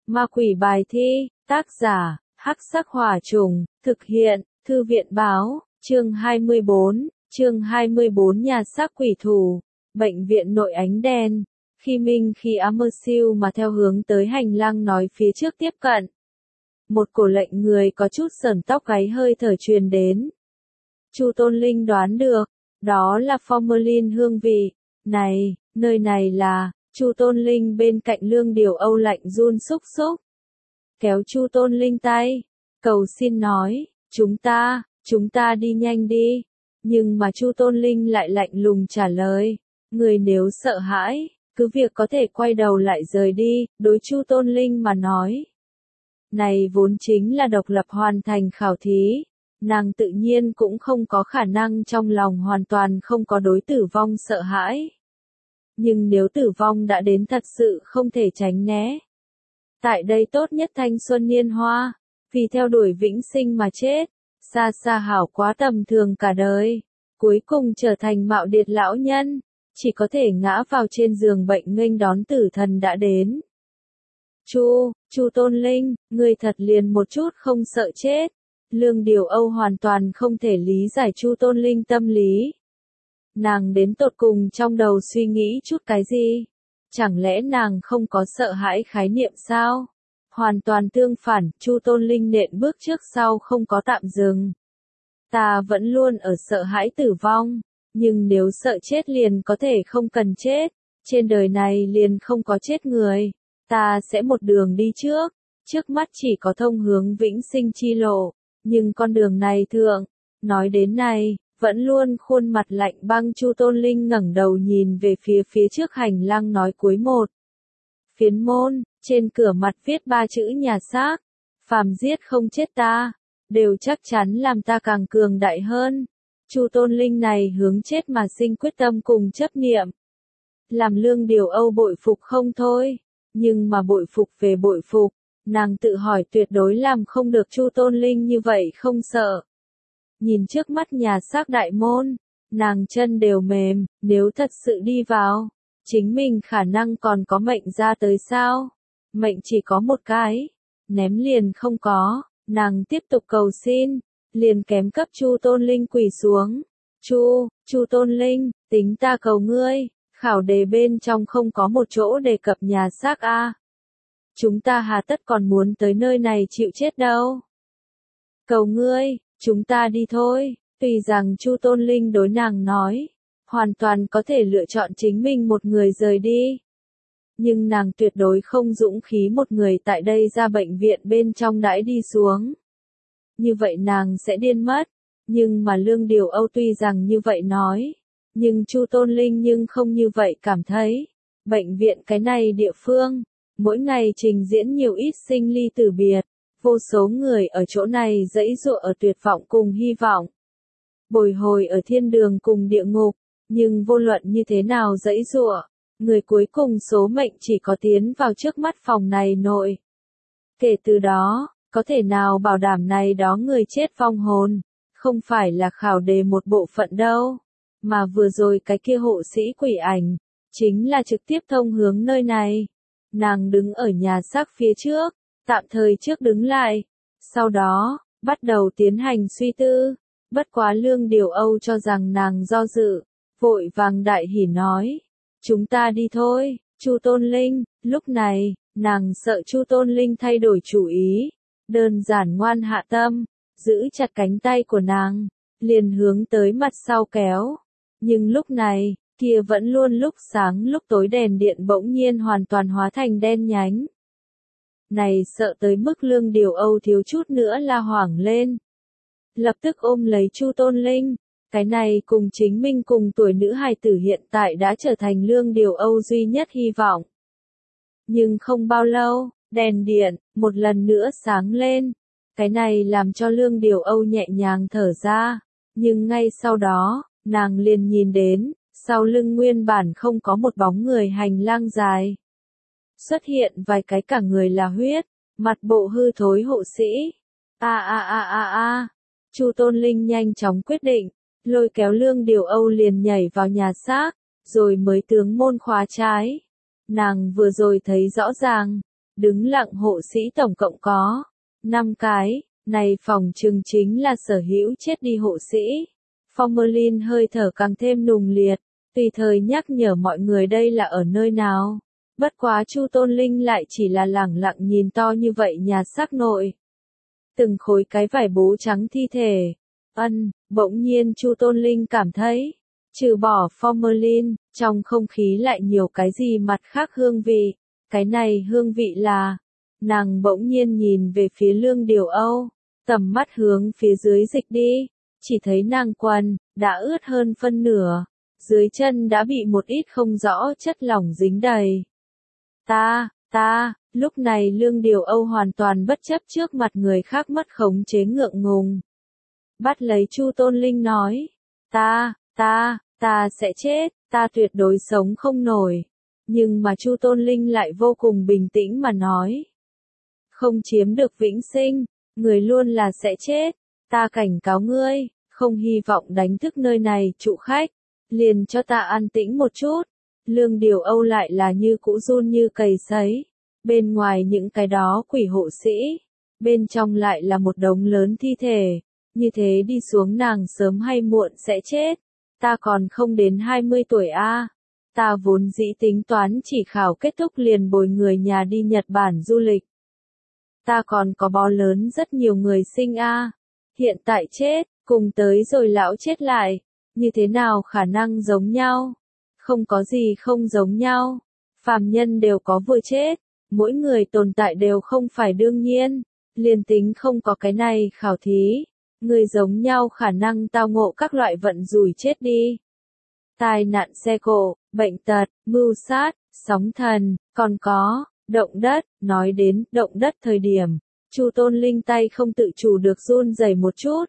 Ma quỷ bài thi, tác giả, Hắc Sắc Hỏa Trùng, thực hiện, Thư viện báo, chương 24, nhà xác quỷ thủ, bệnh viện nội ánh đen. Khi Amersiu mà theo hướng tới hành lang nói phía trước tiếp cận. Một cổ lệnh người có chút sởn tóc gáy hơi thở truyền đến. Chu Tôn Linh đoán được, đó là formalin hương vị. Này, nơi này là, Chu Tôn Linh bên cạnh Lương Điều Âu lạnh run xúc xúc. Kéo Chu Tôn Linh tay, cầu xin nói, chúng ta đi nhanh đi. Nhưng mà Chu Tôn Linh lại lạnh lùng trả lời, người nếu sợ hãi, cứ việc có thể quay đầu lại rời đi, đối Chu Tôn Linh mà nói. Này vốn chính là độc lập hoàn thành khảo thí, nàng tự nhiên cũng không có khả năng trong lòng hoàn toàn không có đối tử vong sợ hãi. Nhưng nếu tử vong đã đến thật sự không thể tránh né. Tại đây tốt nhất thanh xuân niên hoa, vì theo đuổi vĩnh sinh mà chết, xa xa hảo quá tầm thường cả đời, cuối cùng trở thành mạo điệt lão nhân, chỉ có thể ngã vào trên giường bệnh nghênh đón tử thần đã đến. Chu Tôn Linh, ngươi thật liền một chút không sợ chết. Lương Điều Âu hoàn toàn không thể lý giải Chu Tôn Linh tâm lý. Nàng đến tột cùng trong đầu suy nghĩ chút cái gì? Chẳng lẽ nàng không có sợ hãi khái niệm sao? Hoàn toàn tương phản, Chu Tôn Linh nện bước trước sau không có tạm dừng. Ta vẫn luôn ở sợ hãi tử vong, nhưng nếu sợ chết liền có thể không cần chết, trên đời này liền không có chết người, ta sẽ một đường đi trước mắt chỉ có thông hướng vĩnh sinh chi lộ, nhưng con đường này thượng, nói đến này, vẫn luôn khuôn mặt lạnh băng Chu Tôn Linh ngẩng đầu nhìn về phía trước hành lang nói cuối một. Phiến môn, trên cửa mặt viết 3 chữ nhà xác, phàm giết không chết ta, đều chắc chắn làm ta càng cường đại hơn. Chu Tôn Linh này hướng chết mà sinh quyết tâm cùng chấp niệm. Làm Lương Điều Âu bội phục không thôi, nhưng mà bội phục về bội phục, nàng tự hỏi tuyệt đối làm không được Chu Tôn Linh như vậy không sợ. Nhìn trước mắt nhà xác đại môn, nàng chân đều mềm, nếu thật sự đi vào, chính mình khả năng còn có mệnh ra tới sao? Mệnh chỉ có một cái, ném liền không có, nàng tiếp tục cầu xin, liền kém cấp Chu Tôn Linh quỳ xuống. Chu Tôn Linh, tính ta cầu ngươi, khảo đề bên trong không có một chỗ đề cập nhà xác a. Chúng ta hà tất còn muốn tới nơi này chịu chết đâu. Cầu ngươi, chúng ta đi thôi. Tuy rằng Chu Tôn Linh đối nàng nói, hoàn toàn có thể lựa chọn chính mình một người rời đi. Nhưng nàng tuyệt đối không dũng khí một người tại đây ra bệnh viện bên trong đãi đi xuống. Như vậy nàng sẽ điên mất. Nhưng mà Lương Điều Âu tuy rằng như vậy nói, nhưng Chu Tôn Linh nhưng không như vậy cảm thấy. Bệnh viện cái này địa phương, mỗi ngày trình diễn nhiều ít sinh ly tử biệt, vô số người ở chỗ này giãy giụa ở tuyệt vọng cùng hy vọng. Bồi hồi ở thiên đường cùng địa ngục, nhưng vô luận như thế nào giãy giụa, người cuối cùng số mệnh chỉ có tiến vào trước mắt phòng này nội. Kể từ đó, có thể nào bảo đảm này đó người chết vong hồn, không phải là khảo đề một bộ phận đâu, mà vừa rồi cái kia hộ sĩ quỷ ảnh, chính là trực tiếp thông hướng nơi này. Nàng đứng ở nhà xác phía trước, tạm thời trước đứng lại, sau đó, bắt đầu tiến hành suy tư, bất quá Lương Điều Âu cho rằng nàng do dự, vội vàng đại hỉ nói, chúng ta đi thôi, Chu Tôn Linh. Lúc này, nàng sợ Chu Tôn Linh thay đổi chủ ý, đơn giản ngoan hạ tâm, giữ chặt cánh tay của nàng, liền hướng tới mặt sau kéo. Nhưng lúc này, kia vẫn luôn lúc sáng lúc tối đèn điện bỗng nhiên hoàn toàn hóa thành đen nhánh. Này sợ tới mức Lương Điều Âu thiếu chút nữa la hoảng lên. Lập tức ôm lấy Chu Tôn Linh, cái này cùng chính mình cùng tuổi nữ hài tử hiện tại đã trở thành Lương Điều Âu duy nhất hy vọng. Nhưng không bao lâu, đèn điện, một lần nữa sáng lên. Cái này làm cho Lương Điều Âu nhẹ nhàng thở ra, nhưng ngay sau đó, nàng liền nhìn đến, sau lưng nguyên bản không có một bóng người hành lang dài. Xuất hiện vài cái cả người là huyết, mặt bộ hư thối hộ sĩ. Chu Tôn Linh nhanh chóng quyết định, lôi kéo Lương Điều Âu liền nhảy vào nhà xác, rồi mới tướng môn khóa trái. Nàng vừa rồi thấy rõ ràng, đứng lặng hộ sĩ tổng cộng có 5 cái, này phòng trừng chính là sở hữu chết đi hộ sĩ. Formalin hơi thở càng thêm nùng liệt, tùy thời nhắc nhở mọi người đây là ở nơi nào. Bất quá Chu Tôn Linh lại chỉ là lẳng lặng nhìn to như vậy nhà xác nội. Từng khối cái vải bố trắng thi thể. Bỗng nhiên Chu Tôn Linh cảm thấy, trừ bỏ formalin, trong không khí lại nhiều cái gì mặt khác hương vị. Cái này hương vị là, nàng bỗng nhiên nhìn về phía Lương Điều Âu, tầm mắt hướng phía dưới dịch đi, chỉ thấy nàng quần, đã ướt hơn phân nửa, dưới chân đã bị một ít không rõ chất lỏng dính đầy. Lúc này Lương Điều Âu hoàn toàn bất chấp trước mặt người khác mất khống chế ngượng ngùng. Bắt lấy Chu Tôn Linh nói, ta sẽ chết, ta tuyệt đối sống không nổi. Nhưng mà Chu Tôn Linh lại vô cùng bình tĩnh mà nói. Không chiếm được vĩnh sinh, người luôn là sẽ chết, ta cảnh cáo ngươi, không hy vọng đánh thức nơi này trụ khách, liền cho ta an tĩnh một chút. Lương Điều Âu lại là như cũ run như cầy sấy, bên ngoài những cái đó quỷ hộ sĩ, bên trong lại là một đống lớn thi thể, như thế đi xuống nàng sớm hay muộn sẽ chết, ta còn không đến 20 tuổi a. Ta vốn dĩ tính toán chỉ khảo kết thúc liền bồi người nhà đi Nhật Bản du lịch. Ta còn có bó lớn rất nhiều người sinh a. Hiện tại chết, cùng tới rồi lão chết lại, như thế nào khả năng giống nhau? Không có gì không giống nhau. Phàm nhân đều có vừa chết, mỗi người tồn tại đều không phải đương nhiên, liền tính không có cái này khảo thí, người giống nhau khả năng tao ngộ các loại vận rủi chết đi. Tai nạn xe cộ, bệnh tật, mưu sát, sóng thần, còn có động đất. Nói đến động đất thời điểm, Chu Tôn Linh tay không tự chủ được run rẩy một chút.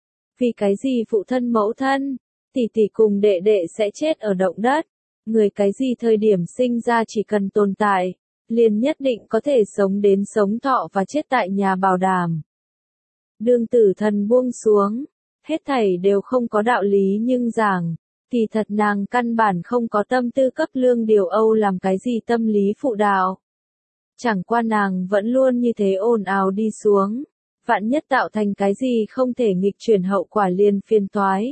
Vì cái gì phụ thân mẫu thân, tỷ tỷ cùng đệ đệ sẽ chết ở động đất? Người cái gì thời điểm sinh ra chỉ cần tồn tại, liền nhất định có thể sống đến sống thọ và chết tại nhà bảo đảm. Đương tử thần buông xuống, hết thảy đều không có đạo lý nhưng giảng, thì thật nàng căn bản không có tâm tư cấp Lương Điều Âu làm cái gì tâm lý phụ đạo. Chẳng qua nàng vẫn luôn như thế ồn ào đi xuống, vạn nhất tạo thành cái gì không thể nghịch chuyển hậu quả liền phiền toái.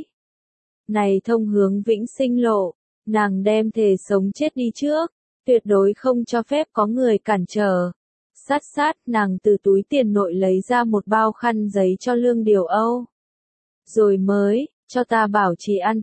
Này thông hướng vĩnh sinh lộ, nàng đem thề sống chết đi trước, tuyệt đối không cho phép có người cản trở. Sát nàng từ túi tiền nội lấy ra một bao khăn giấy cho Lương Điều Âu. Rồi mới, cho ta bảo trì an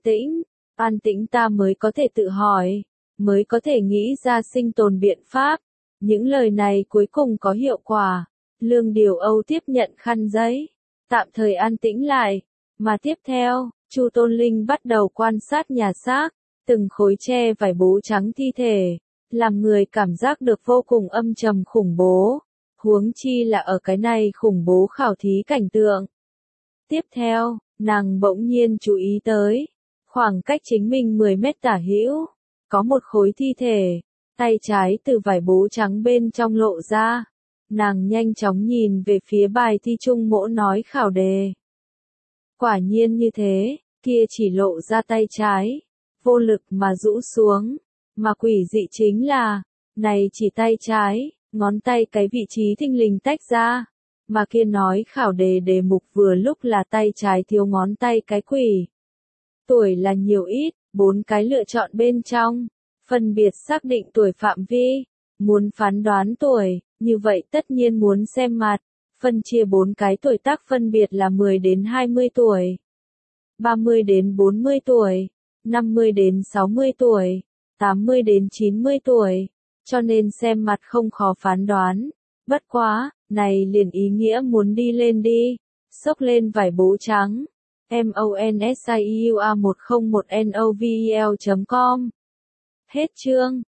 tĩnh ta mới có thể tự hỏi, mới có thể nghĩ ra sinh tồn biện pháp. Những lời này cuối cùng có hiệu quả. Lương Điều Âu tiếp nhận khăn giấy, tạm thời an tĩnh lại, mà tiếp theo, Chu Tôn Linh bắt đầu quan sát nhà xác, từng khối tre vải bố trắng thi thể, làm người cảm giác được vô cùng âm trầm khủng bố, huống chi là ở cái này khủng bố khảo thí cảnh tượng. Tiếp theo, nàng bỗng nhiên chú ý tới, khoảng cách chính mình 10 mét tả hữu, có một khối thi thể, tay trái từ vải bố trắng bên trong lộ ra. Nàng nhanh chóng nhìn về phía bài thi Trung Mỗ nói khảo đề. Quả nhiên như thế, kia chỉ lộ ra tay trái, vô lực mà rũ xuống, mà quỷ dị chính là, này chỉ tay trái, ngón tay cái vị trí thình lình tách ra, mà kia nói khảo đề đề mục vừa lúc là tay trái thiếu ngón tay cái quỷ. Tuổi là nhiều ít, 4 cái lựa chọn bên trong, phân biệt xác định tuổi phạm vi, muốn phán đoán tuổi, như vậy tất nhiên muốn xem mặt, phân chia 4 cái tuổi tác phân biệt là 10 đến 20 tuổi, 30 đến 40 tuổi, 50 đến 60 tuổi, 80 đến 90 tuổi, cho nên xem mặt không khó phán đoán. Bất quá, này liền ý nghĩa muốn đi lên đi, xốc lên vải bố trắng. MONSIUA101NOVEL.com. Hết chương.